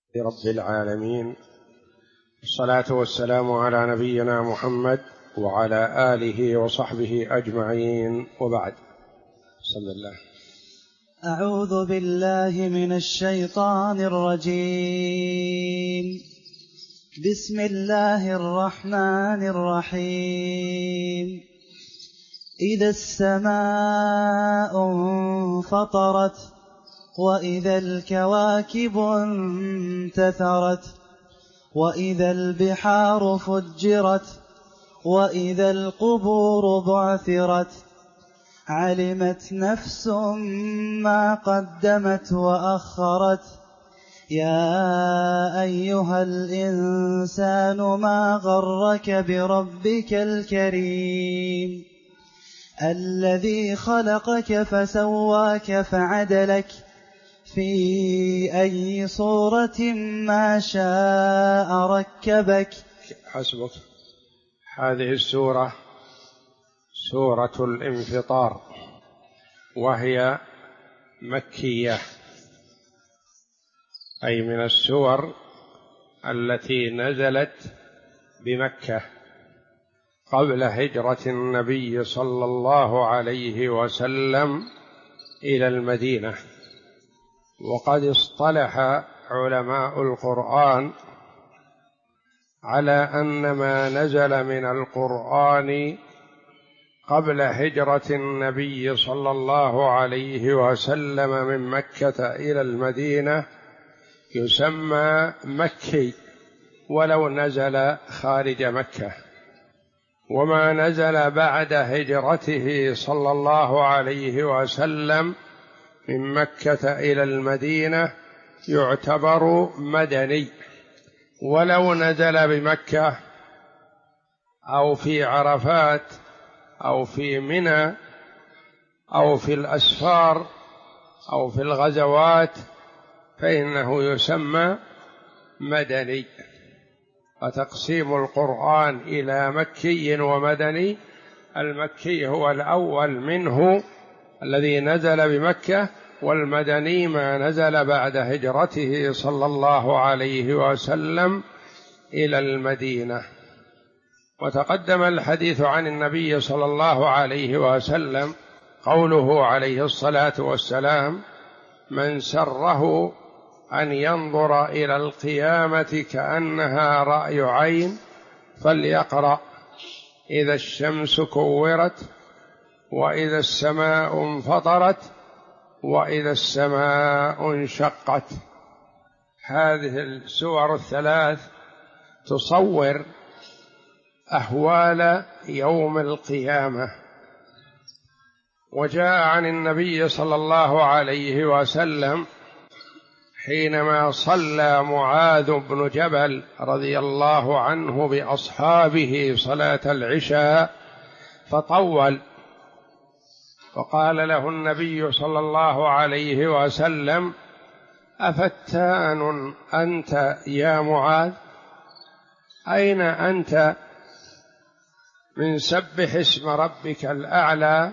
رب العالمين، الصلاة والسلام على نبينا محمد وعلى آله وصحبه أجمعين، وبعد. بسم الله. أعوذ بالله من الشيطان الرجيم. بسم الله الرحمن الرحيم. إذا السماء انفطرت وإذا الكواكب انتثرت وإذا البحار فجرت وإذا القبور بعثرت علمت نفس ما قدمت وأخرت. يا أيها الإنسان ما غرك بربك الكريم الذي خلقك فسواك فعدلك في أي صورة ما شاء ركبك. حسبك. هذه السورة سورة الانفطار، وهي مكية، أي من السور التي نزلت بمكة قبل هجرة النبي صلى الله عليه وسلم إلى المدينة. وقد اصطلح علماء القرآن على أن ما نزل من القرآن قبل هجرة النبي صلى الله عليه وسلم من مكة إلى المدينة يسمى مكي ولو نزل خارج مكة، وما نزل بعد هجرته صلى الله عليه وسلم من مكة إلى المدينة يعتبر مدني، ولو نزل بمكة أو في عرفات أو في منى أو في الأسفار أو في الغزوات فإنه يسمى مدني. وتقسيم القرآن إلى مكي ومدني، المكي هو الأول منه الذي نزل بمكة، والمدني ما نزل بعد هجرته صلى الله عليه وسلم إلى المدينة. وتقدم الحديث عن النبي صلى الله عليه وسلم قوله عليه الصلاة والسلام: من سره أن ينظر إلى القيامة كأنها رأي عين فليقرأ إذا الشمس كورت وإذا السماء انفطرت وإذا السماء انشقت. هذه السور الثلاث تصور أهوال يوم القيامة. وجاء عن النبي صلى الله عليه وسلم حينما صلى معاذ بن جبل رضي الله عنه بأصحابه صلاة العشاء فطول، وقال له النبي صلى الله عليه وسلم: أفتان أنت يا معاذ؟ أين أنت من سبح اسم ربك الأعلى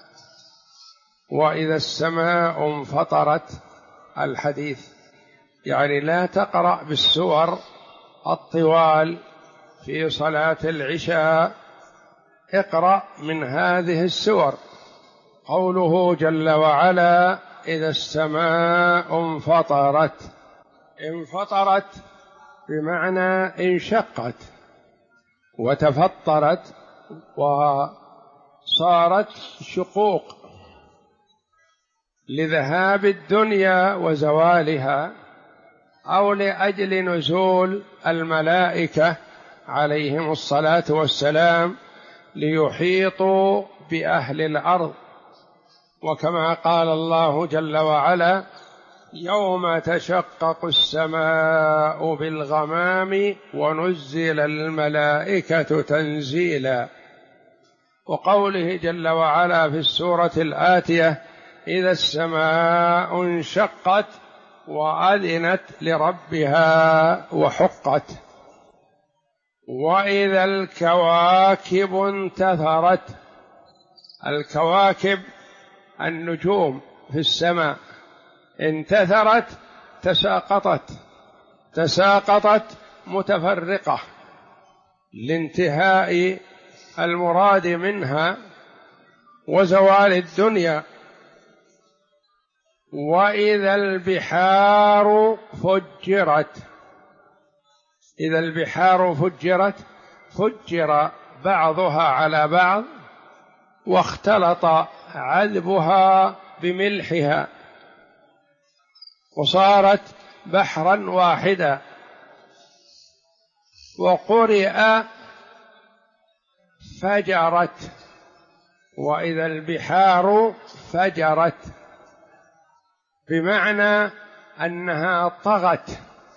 وإذا السماء انفطرت؟ الحديث يعني لا تقرأ بالسور الطوال في صلاة العشاء، اقرأ من هذه السور. قوله جل وعلا: إذا السماء انفطرت، انفطرت بمعنى انشقت وتفطرت وصارت شقوق لذهاب الدنيا وزوالها، أو لأجل نزول الملائكة عليهم الصلاة والسلام ليحيطوا بأهل الأرض. وكما قال الله جل وعلا: يوم تشقق السماء بالغمام ونزل الملائكة تنزيلا. وقوله جل وعلا في السورة الآتية: إذا السماء انشقت وأذنت لربها وحقت. وإذا الكواكب انتثرت، الكواكب النجوم في السماء، انتثرت تساقطت تساقطت متفرقة لانتهاء المراد منها وزوال الدنيا. وإذا البحار فجرت، إذا البحار فجرت فجر بعضها على بعض واختلط عذبها بملحها وصارت بحرا واحدا. وقرئ فجرت، وإذا البحار فجرت، بمعنى أنها طغت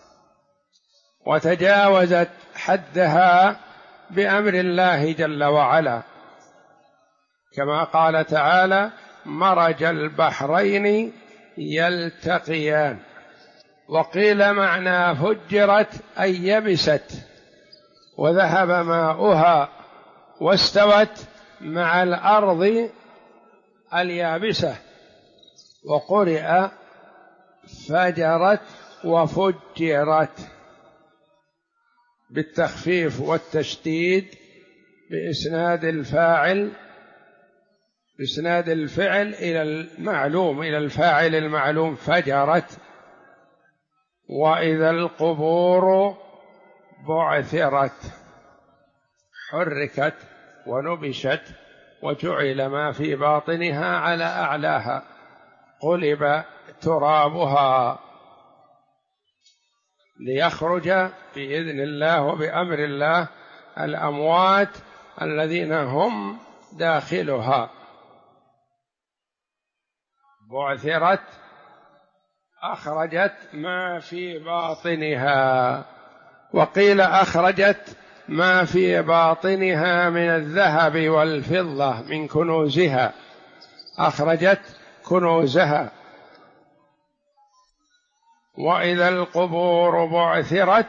وتجاوزت حدها بأمر الله جل وعلا، كما قال تعالى: مرج البحرين يلتقيان. وقيل معنى فجرت أي يبست وذهب ماؤها واستوت مع الأرض اليابسة. وقرئ فجرت وفجرت بالتخفيف والتشديد بإسناد الفعل إلى المعلوم، إلى الفاعل المعلوم، فجرت. وإذا القبور بعثرت، حركت ونبشت وجعل ما في باطنها على أعلاها، قلب ترابها ليخرج بإذن الله وبأمر الله الأموات الذين هم داخلها. بعثرت أخرجت ما في باطنها. وقيل أخرجت ما في باطنها من الذهب والفضة من كنوزها، أخرجت كنوزها. وإذا القبور بعثرت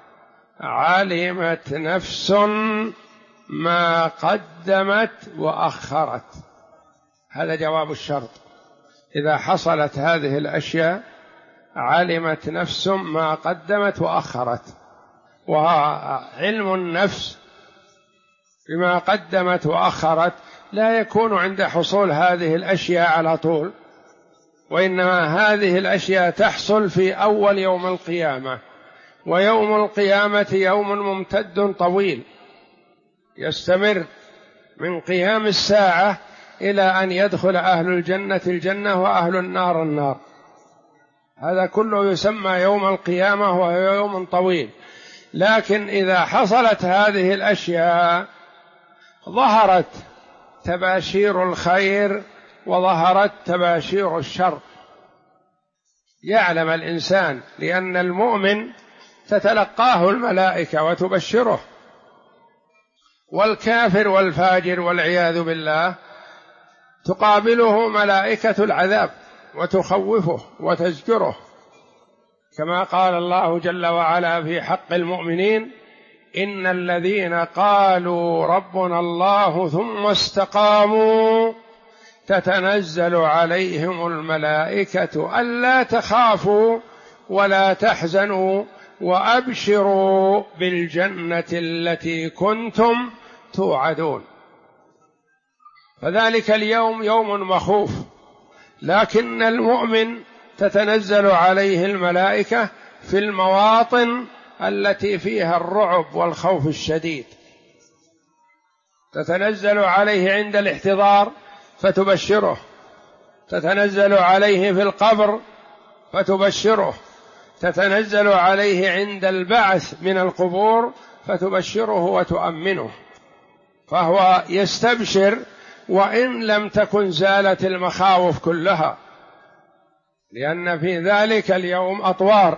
علمت نفس ما قدمت وأخرت. هذا جواب الشرط. إذا حصلت هذه الأشياء علمت نفس ما قدمت وأخرت. وعلم النفس بما قدمت وأخرت لا يكون عند حصول هذه الأشياء على طول، وإنما هذه الأشياء تحصل في أول يوم القيامة. ويوم القيامة يوم ممتد طويل يستمر من قيام الساعة إلى أن يدخل أهل الجنة الجنة وأهل النار النار. هذا كله يسمى يوم القيامة، وهو يوم طويل. لكن إذا حصلت هذه الأشياء ظهرت تباشير الخير وظهرت تباشير الشر، يعلم الإنسان، لأن المؤمن تتلقاه الملائكة وتبشره، والكافر والفاجر والعياذ بالله تقابله ملائكة العذاب وتخوفه وتزجره، كما قال الله جل وعلا في حق المؤمنين: إن الذين قالوا ربنا الله ثم استقاموا تتنزل عليهم الملائكة ألا تخافوا ولا تحزنوا وأبشروا بالجنة التي كنتم توعدون. فذلك اليوم يوم مخوف، لكن المؤمن تتنزل عليه الملائكة في المواطن التي فيها الرعب والخوف الشديد، تتنزل عليه عند الاحتضار فتبشره، تتنزل عليه في القبر فتبشره، تتنزل عليه عند البعث من القبور فتبشره وتؤمنه، فهو يستبشر وإن لم تكن زالت المخاوف كلها، لأن في ذلك اليوم أطوار،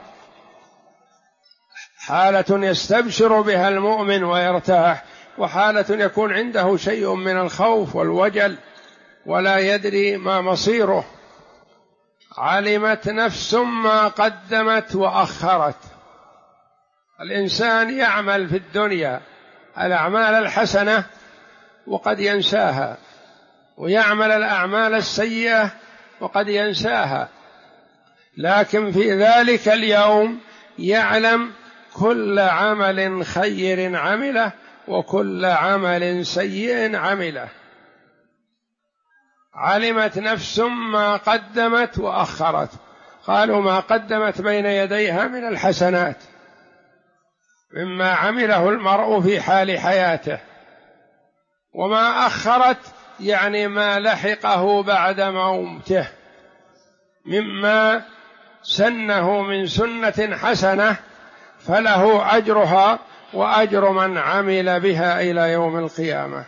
حالة يستبشر بها المؤمن ويرتاح، وحالة يكون عنده شيء من الخوف والوجل ولا يدري ما مصيره. علمت نفس ما قدمت وأخرت. الإنسان يعمل في الدنيا الأعمال الحسنة وقد ينساها، ويعمل الأعمال السيئة وقد ينساها، لكن في ذلك اليوم يعلم كل عمل خير عمله وكل عمل سيء عمله. علمت نفس ما قدمت وأخرت، قالوا ما قدمت بين يديها من الحسنات مما عمله المرء في حال حياته، وما أخرت يعني ما لحقه بعد موته مما سنه من سنة حسنة، فله أجرها وأجر من عمل بها إلى يوم القيامة.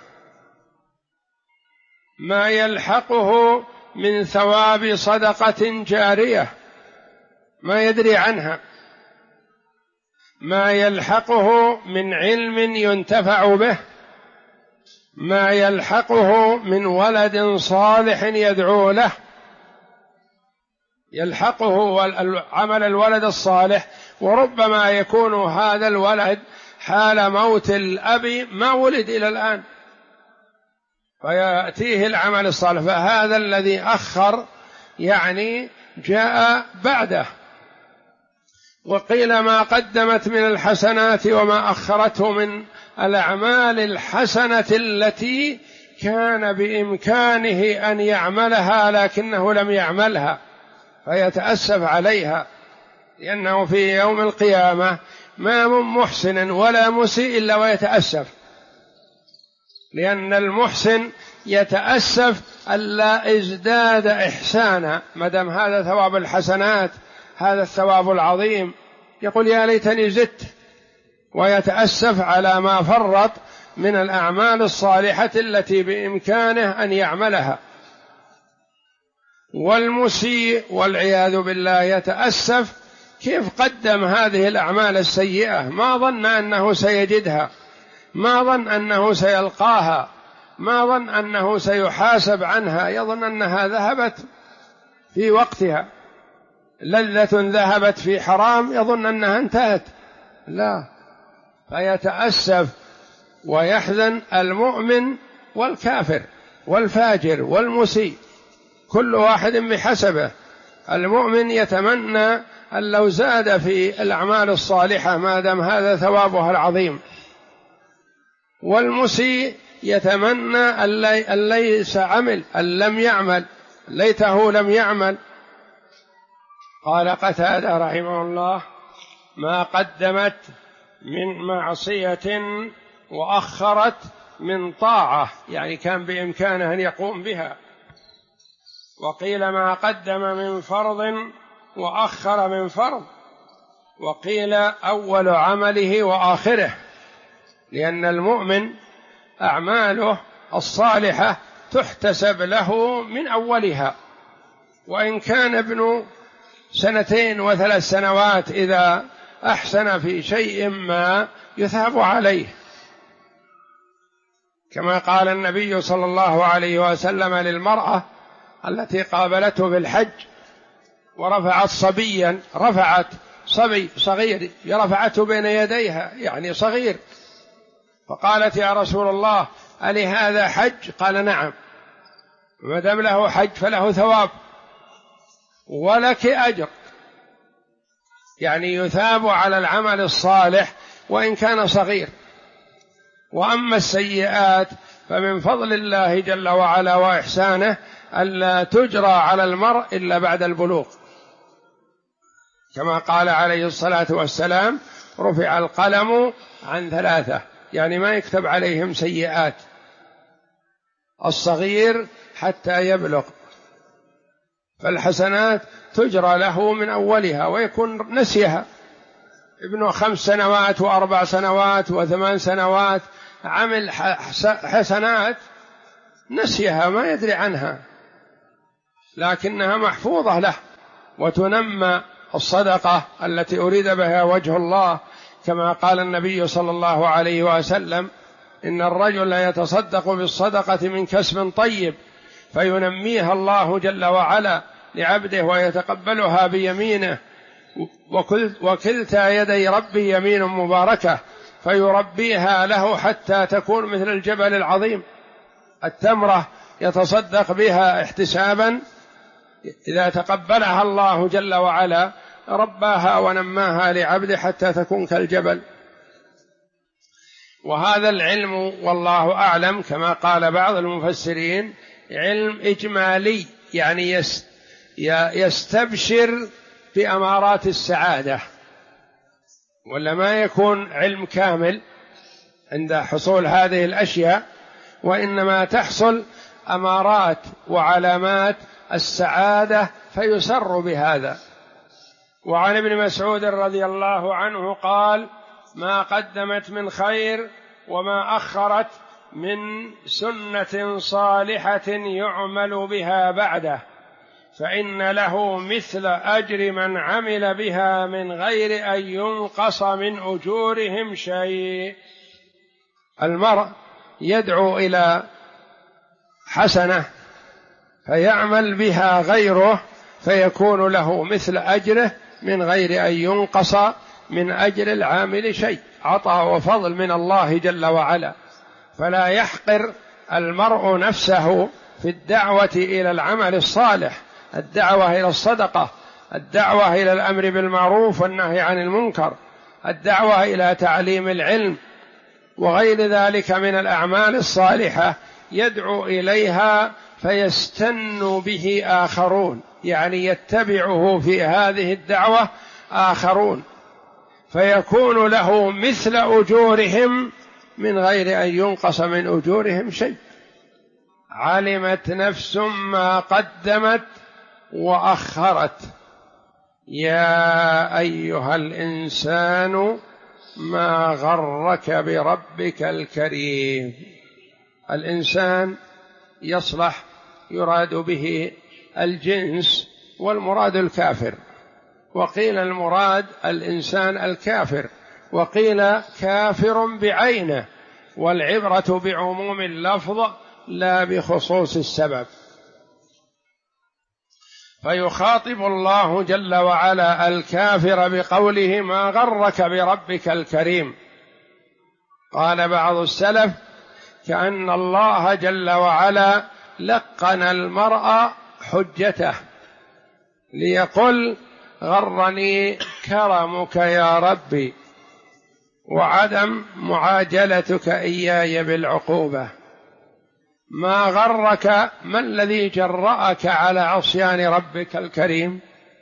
ما يلحقه من ثواب صدقة جارية ما يدري عنها، ما يلحقه من علم ينتفع به، ما يلحقه من ولد صالح يدعو له. يلحقه عمل الولد الصالح، وربما يكون هذا الولد حال موت الأب ما ولد إلى الآن فيأتيه العمل الصالح، فهذا الذي أخر يعني جاء بعده. وقيل ما قدمت من الحسنات وما أخرته من الأعمال الحسنة التي كان بإمكانه أن يعملها لكنه لم يعملها فيتأسف عليها، لأنه في يوم القيامة ما من محسن ولا مسيء إلا ويتأسف، لأن المحسن يتأسف ألا ازداد إحسانا، مدام هذا ثواب الحسنات هذا الثواب العظيم يقول يا ليتني زدت، ويتأسف على ما فرط من الأعمال الصالحة التي بإمكانه أن يعملها. والمسيء والعياذ بالله يتأسف كيف قدم هذه الأعمال السيئة، ما ظن أنه سيجدها، ما ظن أنه سيلقاها، ما ظن أنه سيحاسب عنها، يظن أنها ذهبت في وقتها، لذة ذهبت في حرام يظن أنها انتهت، لا، فيتأسف ويحزن المؤمن والكافر والفاجر والمسيء كل واحد بحسبه. المؤمن يتمنى أن لو زاد في الأعمال الصالحة ما دام هذا ثوابها العظيم، والمسيء يتمنى أن ليس عمل، أن لم يعمل، ليته لم يعمل. قال قتادة رحمه الله ما قدمت من معصية وأخرت من طاعة، يعني كان بإمكانه أن يقوم بها. وقيل ما قدم من فرض وأخر من فرض، وقيل أول عمله وآخره، لأن المؤمن أعماله الصالحة تحتسب له من أولها، وإن كان ابن 2 و3 سنوات إذا أحسن في شيء ما يثاب عليه، كما قال النبي صلى الله عليه وسلم للمرأة التي قابلته في الحج ورفعت صبيا، رفعت صبي صغير رفعته بين يديها يعني صغير، فقالت يا رسول الله ألي هذا حج؟ قال نعم، ما دام له حج فله ثواب ولك أجر، يعني يثاب على العمل الصالح وإن كان صغير. وأما السيئات فمن فضل الله جل وعلا وإحسانه ألا تجرى على المرء إلا بعد البلوغ، كما قال عليه الصلاة والسلام رفع القلم عن 3، يعني ما يكتب عليهم سيئات الصغير حتى يبلغ، فالحسنات تجرى له من أولها ويكون نسيها. ابن 5 سنوات و4 سنوات و8 سنوات عمل حسنات نسيها ما يدري عنها، لكنها محفوظة له، وتنمى الصدقة التي أريد بها وجه الله، كما قال النبي صلى الله عليه وسلم إن الرجل يتصدق بالصدقة من كسب طيب فينميها الله جل وعلا لعبده ويتقبلها بيمينه، وكلتا يدي ربي يمين مباركة فيربيها له حتى تكون مثل الجبل العظيم. التمرة يتصدق بها احتسابا إذا تقبلها الله جل وعلا رباها ونماها لعبده حتى تكون كالجبل. وهذا العلم والله أعلم كما قال بعض المفسرين علم إجمالي، يعني يستبشر بأمارات السعادة، ولا ما يكون علم كامل عند حصول هذه الأشياء، وإنما تحصل أمارات وعلامات السعادة فيسر بهذا. وعن ابن مسعود رضي الله عنه قال: ما قدمت من خير وما أخرت من سنة صالحة يعمل بها بعده فإن له مثل أجر من عمل بها من غير أن ينقص من أجورهم شيء. المرء يدعو إلى حسنة فيعمل بها غيره فيكون له مثل أجره من غير أن ينقص من أجر العامل شيء، عطاء وفضل من الله جل وعلا. فلا يحقر المرء نفسه في الدعوة إلى العمل الصالح، الدعوة إلى الصدقة، الدعوة إلى الأمر بالمعروف والنهي عن المنكر، الدعوة إلى تعليم العلم وغير ذلك من الأعمال الصالحة يدعو إليها فيستن به آخرون، يعني يتبعه في هذه الدعوة آخرون، فيكون له مثل أجورهم من غير أن ينقص من أجورهم شيء. علمت نفس ما قدمت وأخرت. يا أيها الإنسان ما غرك بربك الكريم. الإنسان يصلح يراد به الجنس، والمراد الكافر، وقيل المراد الإنسان الكافر، وقيل كافر بعينه، والعبرة بعموم اللفظ لا بخصوص السبب. فيخاطب الله جل وعلا الكافر بقوله: ما غرك بربك الكريم. قال بعض السلف: كأن الله جل وعلا لقن المرء حجته ليقل: غرني كرمك يا ربي وعدم معاجلتك إياي بالعقوبة. ما غرك، ما الذي جرأك على عصيان ربك الكريم؟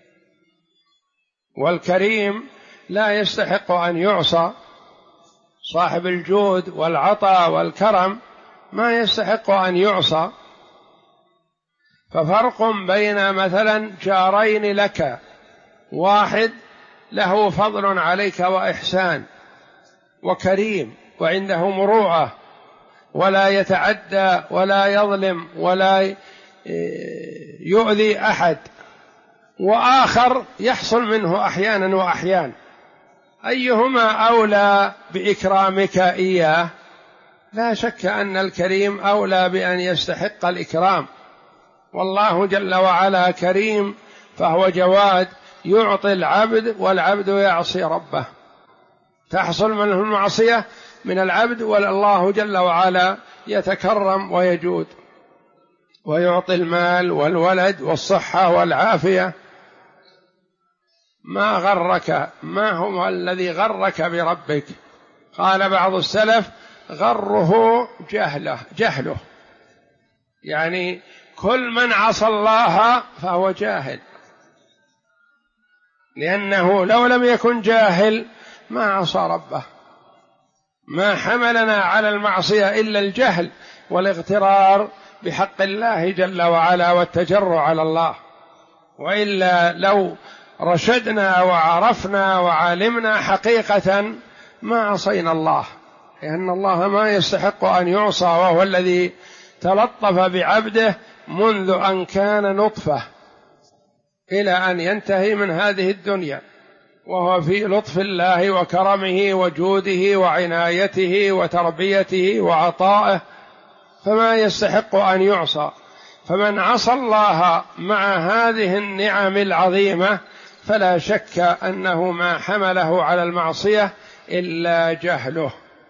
والكريم لا يستحق أن يعصى، صاحب الجود والعطاء والكرم ما يستحق أن يعصى. ففرق بين مثلا جارين لك، واحد له فضل عليك وإحسان وكريم وعنده مروءة ولا يتعدى ولا يظلم ولا يؤذي أحد، وآخر يحصل منه أحيانا وأحيان، أيهما أولى بإكرامك إياه؟ لا شك أن الكريم أولى بأن يستحق الإكرام، والله جل وعلا كريم، فهو جواد يعطي العبد والعبد يعصي ربه، تحصل منه المعصية من العبد، والله جل وعلا يتكرم ويجود ويعطي المال والولد والصحة والعافية. ما غرك، ما هو الذي غرك بربك؟ قال بعض السلف: غره جهله، يعني كل من عصى الله فهو جاهل، لأنه لو لم يكن جاهل ما عصى ربه. ما حملنا على المعصية إلا الجهل والاغترار بحق الله جل وعلا والتجرع على الله، وإلا لو رشدنا وعرفنا وعلمنا حقيقة ما عصينا الله، لأن الله ما يستحق أن يعصى، وهو الذي تلطف بعبده منذ أن كان نطفة إلى أن ينتهي من هذه الدنيا، وهو في لطف الله وكرمه وجوده وعنايته وتربيته وعطائه، فما يستحق أن يعصى. فمن عصى الله مع هذه النعم العظيمة فلا شك أنه ما حمله على المعصية إلا جهله.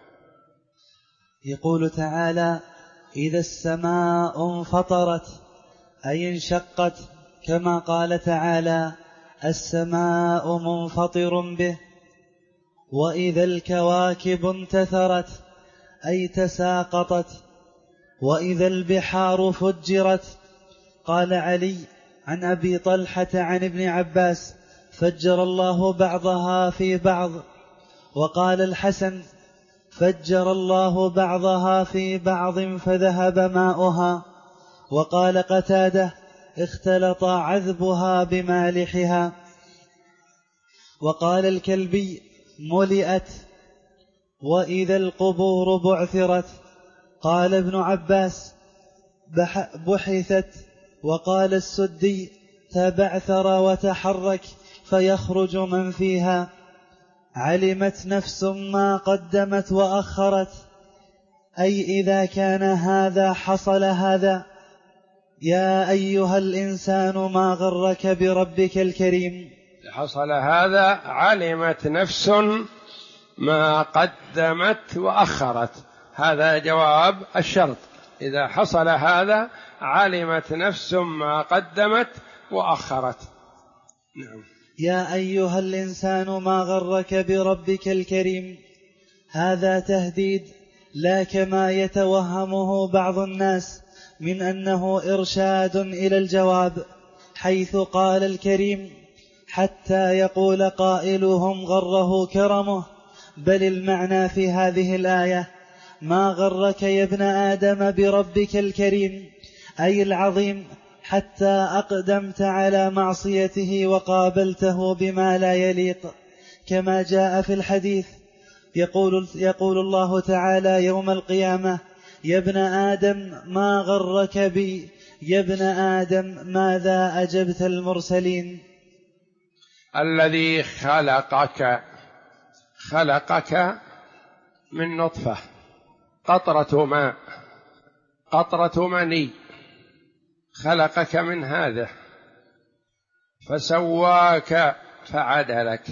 يقول تعالى: إذا السماء انفطرت، أي انشقت، كما قال تعالى: السماء منفطر به، وإذا الكواكب انتثرت أي تساقطت، وإذا البحار فجرت. قال علي عن أبي طلحة عن ابن عباس: فجر الله بعضها في بعض. وقال الحسن: فجر الله بعضها في بعض فذهب ماؤها. وقال قتادة: اختلط عذبها بمالحها. وقال الكلبي: ملئت. وإذا القبور بعثرت. قال ابن عباس: بحثت. وقال السدي: تبعثر وتحرك فيخرج من فيها. علمت نفس ما قدمت وأخرت، أي إذا كان هذا حصل هذا. يا أيها الإنسان ما غرك بربك الكريم. حصل هذا علمت نفس ما قدمت وأخرت، هذا جواب الشرط. إذا حصل هذا علمت نفس ما قدمت وأخرت. نعم. يا أيها الإنسان ما غرك بربك الكريم، هذا تهديد، لا كما يتوهمه بعض الناس من أنه إرشاد إلى الجواب، حيث قال الكريم: حتى يقول قائلهم غره كرمه. بل المعنى في هذه الآية: ما غرك يا ابن آدم بربك الكريم، أي العظيم، حتى أقدمت على معصيته وقابلته بما لا يليق، كما جاء في الحديث: يقول الله تعالى يوم القيامة: يا ابن آدم ما غرك بي، يا ابن آدم ماذا أجبت المرسلين. الذي خلقك من نطفة، قطرة ماء، قطرة مني، خلقك من هذا، فسواك فعدلك،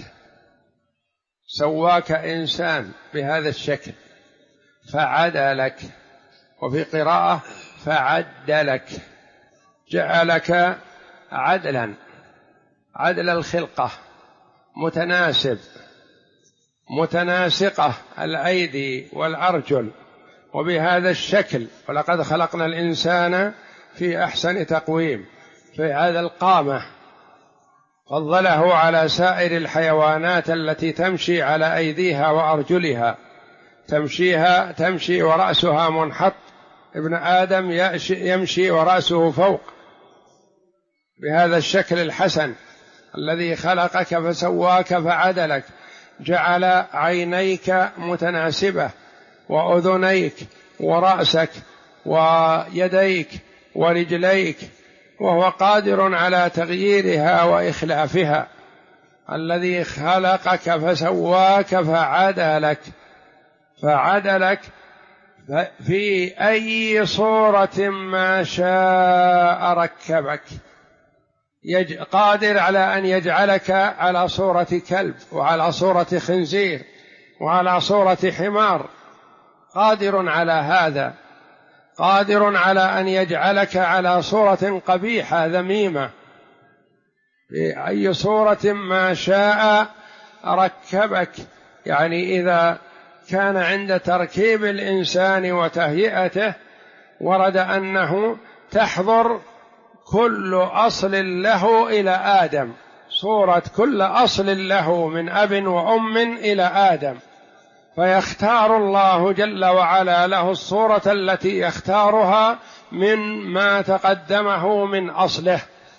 سواك إنسان بهذا الشكل فعدلك، وفي قراءة فعدلك، جعلك عدلا، عدل الخلقة، متناسب، متناسقة الأيدي والأرجل، وبهذا الشكل. ولقد خلقنا الإنسان في أحسن تقويم، في هذا القامة، فضله على سائر الحيوانات التي تمشي على أيديها وأرجلها، تمشي ورأسها منحط، ابن آدم يمشي ورأسه فوق، بهذا الشكل الحسن. الذي خلقك فسواك فعدلك، جعل عينيك متناسبة، وأذنيك، ورأسك، ويديك، ورجليك، وهو قادر على تغييرها وإخلافها. الذي خلقك فسواك فعدلك في أي صورة ما شاء ركبك، قادر على أن يجعلك على صورة كلب، وعلى صورة خنزير، وعلى صورة حمار، قادر على هذا، قادر على أن يجعلك على صورة قبيحة ذميمة، في أي صورة ما شاء ركبك. يعني إذا كان عند تركيب الإنسان وتهيئته ورد أنه تحضر كل أصل له إلى آدم، صورة كل أصل له من أب وأم إلى آدم، فيختار الله جل وعلا له الصورة التي يختارها من ما تقدمه من أصله.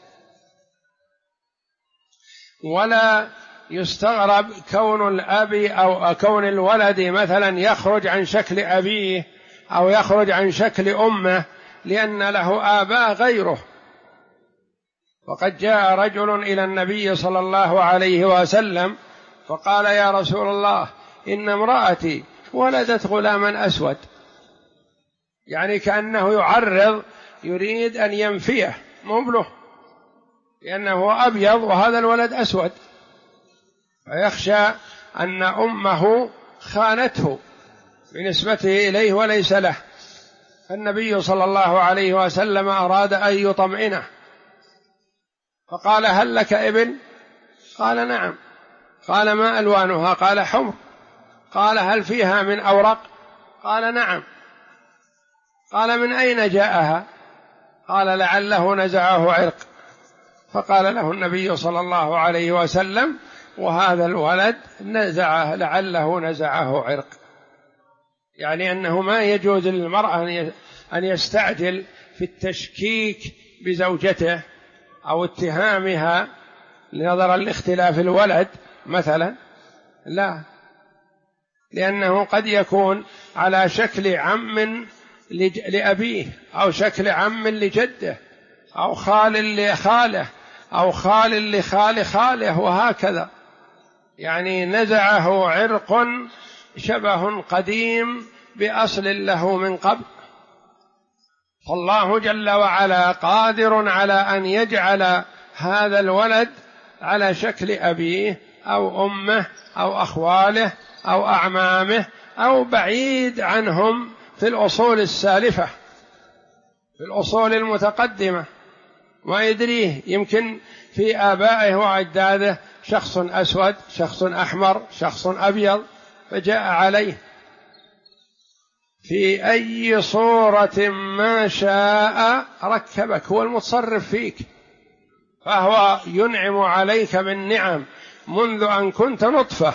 ولا يستغرب كون الأب أو كون الولد مثلا يخرج عن شكل أبيه أو يخرج عن شكل أمه، لأن له آباء غيره. وقد جاء رجل إلى النبي صلى الله عليه وسلم فقال: يا رسول الله، إن امرأتي ولدت غلاما أسود، يعني كأنه يعرض، يريد أن ينفيه مبله، لأنه أبيض وهذا الولد أسود، فيخشى أن أمه خانته بنسبته إليه وليس له. فالنبي صلى الله عليه وسلم أراد أن يطمئنه، فقال: هل لك ابن؟ قال نعم. قال ما ألوانها؟ قال حمر. قال هل فيها من أورق؟ قال نعم. قال من أين جاءها؟ قال لعله نزعه عرق. فقال له النبي صلى الله عليه وسلم وهذا الولد نزعه، لعله نزعه عرق، يعني أنه ما يجوز للمرأة أن يستعجل في التشكيك بزوجته أو اتهامها نظرا لاختلاف الولد مثلا، لا، لأنه قد يكون على شكل عم لأبيه أو شكل عم لجده أو خال لخاله أو خال لخال خاله وهكذا، يعني نزعه عرق شبه قديم بأصل له من قبل. فالله جل وعلا قادر على أن يجعل هذا الولد على شكل أبيه أو أمه أو أخواله أو أعمامه أو بعيد عنهم في الأصول السالفة، في الأصول المتقدمة، ما يدريه، يمكن في آبائه وأجداده شخص أسود، شخص أحمر، شخص أبيض، فجاء عليه في أي صورة ما شاء ركبك، هو المتصرف فيك، فهو ينعم عليك بالنعم منذ أن كنت نطفة،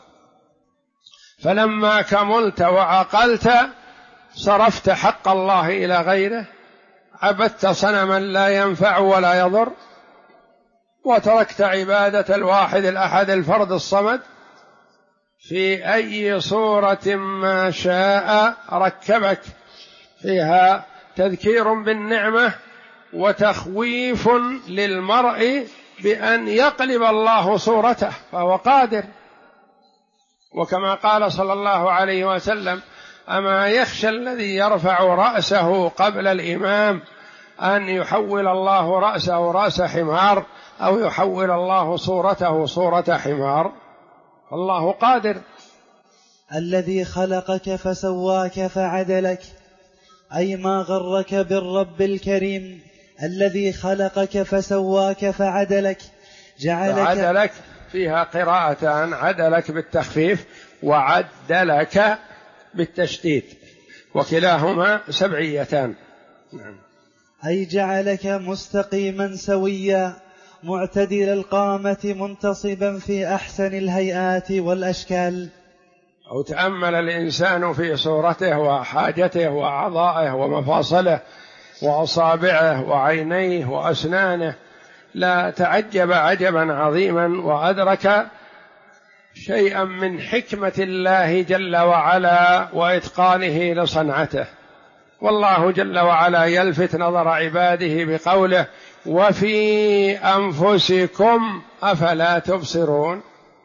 فلما كملت وعقلت صرفت حق الله إلى غيره، عبدت صنما لا ينفع ولا يضر، وتركت عبادة الواحد الأحد الفرد الصمد. في أي صورة ما شاء ركبك، فيها تذكير بالنعمة وتخويف للمرء بأن يقلب الله صورته، فهو قادر. وكما قال صلى الله عليه وسلم: أما يخشى الذي يرفع رأسه قبل الإمام أن يحول الله رأسه رأس حمار أو يحول الله صورته صورة حمار؟ الله قادر. الذي خلقك فسواك فعدلك، أي ما غرك بالرب الكريم الذي خلقك فسواك فعدلك، عدلك فيها قراءتان: عدلك بالتخفيف وعدلك بالتشديد، وكلاهما سبعيتان. نعم. أي جعلك مستقيما سويا معتدل القامة منتصبا في أحسن الهيئات والأشكال. أو تأمل الإنسان في صورته وحاجته وأعضائه ومفاصله وأصابعه وعينيه وأسنانه، لا تعجب عجبا عظيما، وأدرك شيئا من حكمة الله جل وعلا وإتقانه لصنعته. والله جل وعلا يلفت نظر عباده بقوله: وفي أنفسكم أفلا تبصرون.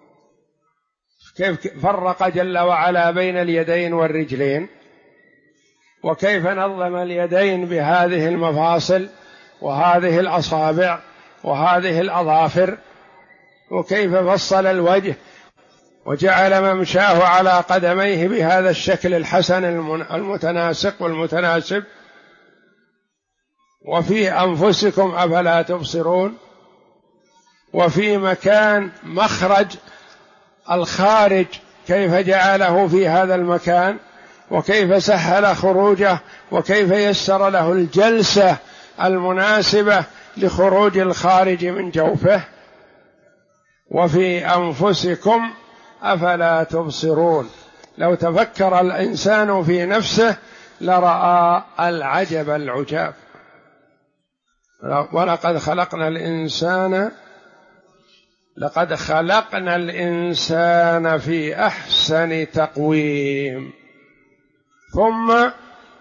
كيف فرق جل وعلا بين اليدين والرجلين، وكيف نظم اليدين بهذه المفاصل وهذه الأصابع وهذه الأظافر، وكيف فصل الوجه وجعل ممشاه على قدميه بهذا الشكل الحسن المتناسق والمتناسب. وفي أنفسكم أفلا تبصرون. وفي مكان مخرج الخارج كيف جعله في هذا المكان، وكيف سهل خروجه، وكيف يسر له الجلسة المناسبة لخروج الخارج من جوفه. وفي أنفسكم أفلا تبصرون. لو تفكر الإنسان في نفسه لرأى العجب العجاب. ولقد خلقنا الإنسان في أحسن تقويم ثم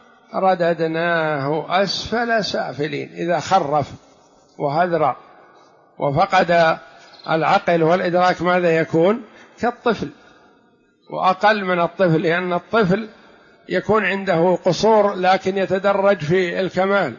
رددناه أسفل سافلين. إذا خرف وهذر وفقد العقل والإدراك ماذا يكون؟ كالطفل وأقل من الطفل، لأن الطفل يكون عنده قصور لكن يتدرج في الكمال،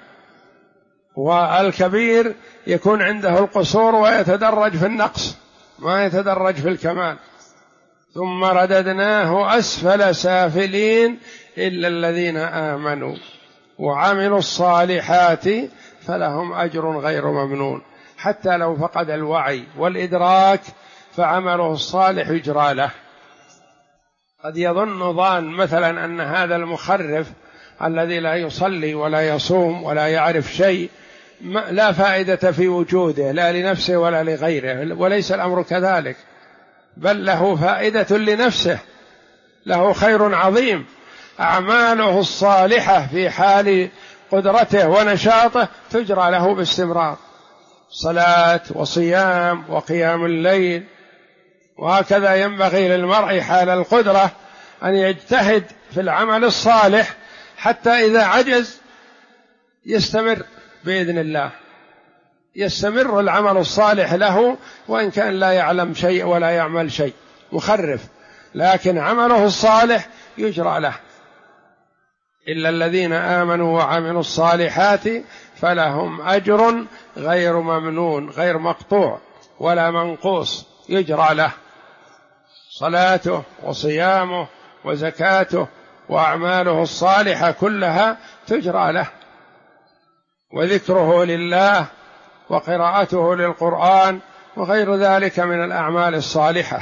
والكبير يكون عنده القصور ويتدرج في النقص، ما يتدرج في الكمال. ثم رددناه أسفل سافلين إلا الذين آمنوا وعملوا الصالحات فلهم أجر غير ممنون. حتى لو فقد الوعي والإدراك فعمله الصالح يجرى له. قد يظن ظان مثلا أن هذا المخرف الذي لا يصلي ولا يصوم ولا يعرف شيء لا فائدة في وجوده لا لنفسه ولا لغيره، وليس الأمر كذلك، بل له فائدة لنفسه، له خير عظيم. أعماله الصالحة في حال قدرته ونشاطه تجرى له باستمرار، صلاة وصيام وقيام الليل. وهكذا ينبغي للمرء حال القدرة أن يجتهد في العمل الصالح حتى إذا عجز يستمر بإذن الله، يستمر العمل الصالح له وإن كان لا يعلم شيء ولا يعمل شيء، مخرف، لكن عمله الصالح يجرى له. إلا الذين آمنوا وعملوا الصالحات فلهم أجر غير ممنون، غير مقطوع ولا منقوص، يجرى له صلاته وصيامه وزكاته وأعماله الصالحة كلها تجرى له، وذكره لله وقراءته للقرآن وغير ذلك من الأعمال الصالحة.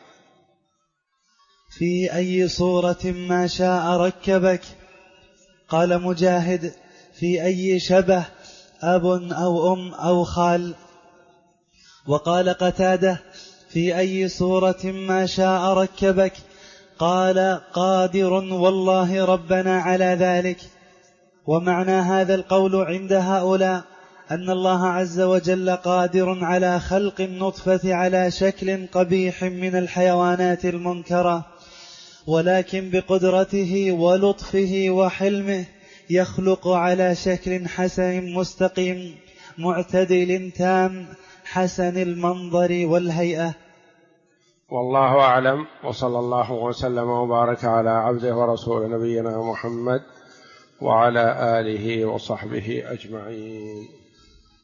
في أي صورة ما شاء ركبك. قال مجاهد: في أي شبه، أب أو أم أو خال. وقال قتادة: في أي صورة ما شاء ركبك. قال: قادر والله ربنا على ذلك. ومعنى هذا القول عند هؤلاء أن الله عز وجل قادر على خلق النطفة على شكل قبيح من الحيوانات المنكرة، ولكن بقدرته ولطفه وحلمه يخلق على شكل حسن مستقيم معتدل تام حسن المنظر والهيئة. والله أعلم، وصلى الله وسلم وبارك على عبده ورسول نبينا محمد وعلى آله وصحبه أجمعين.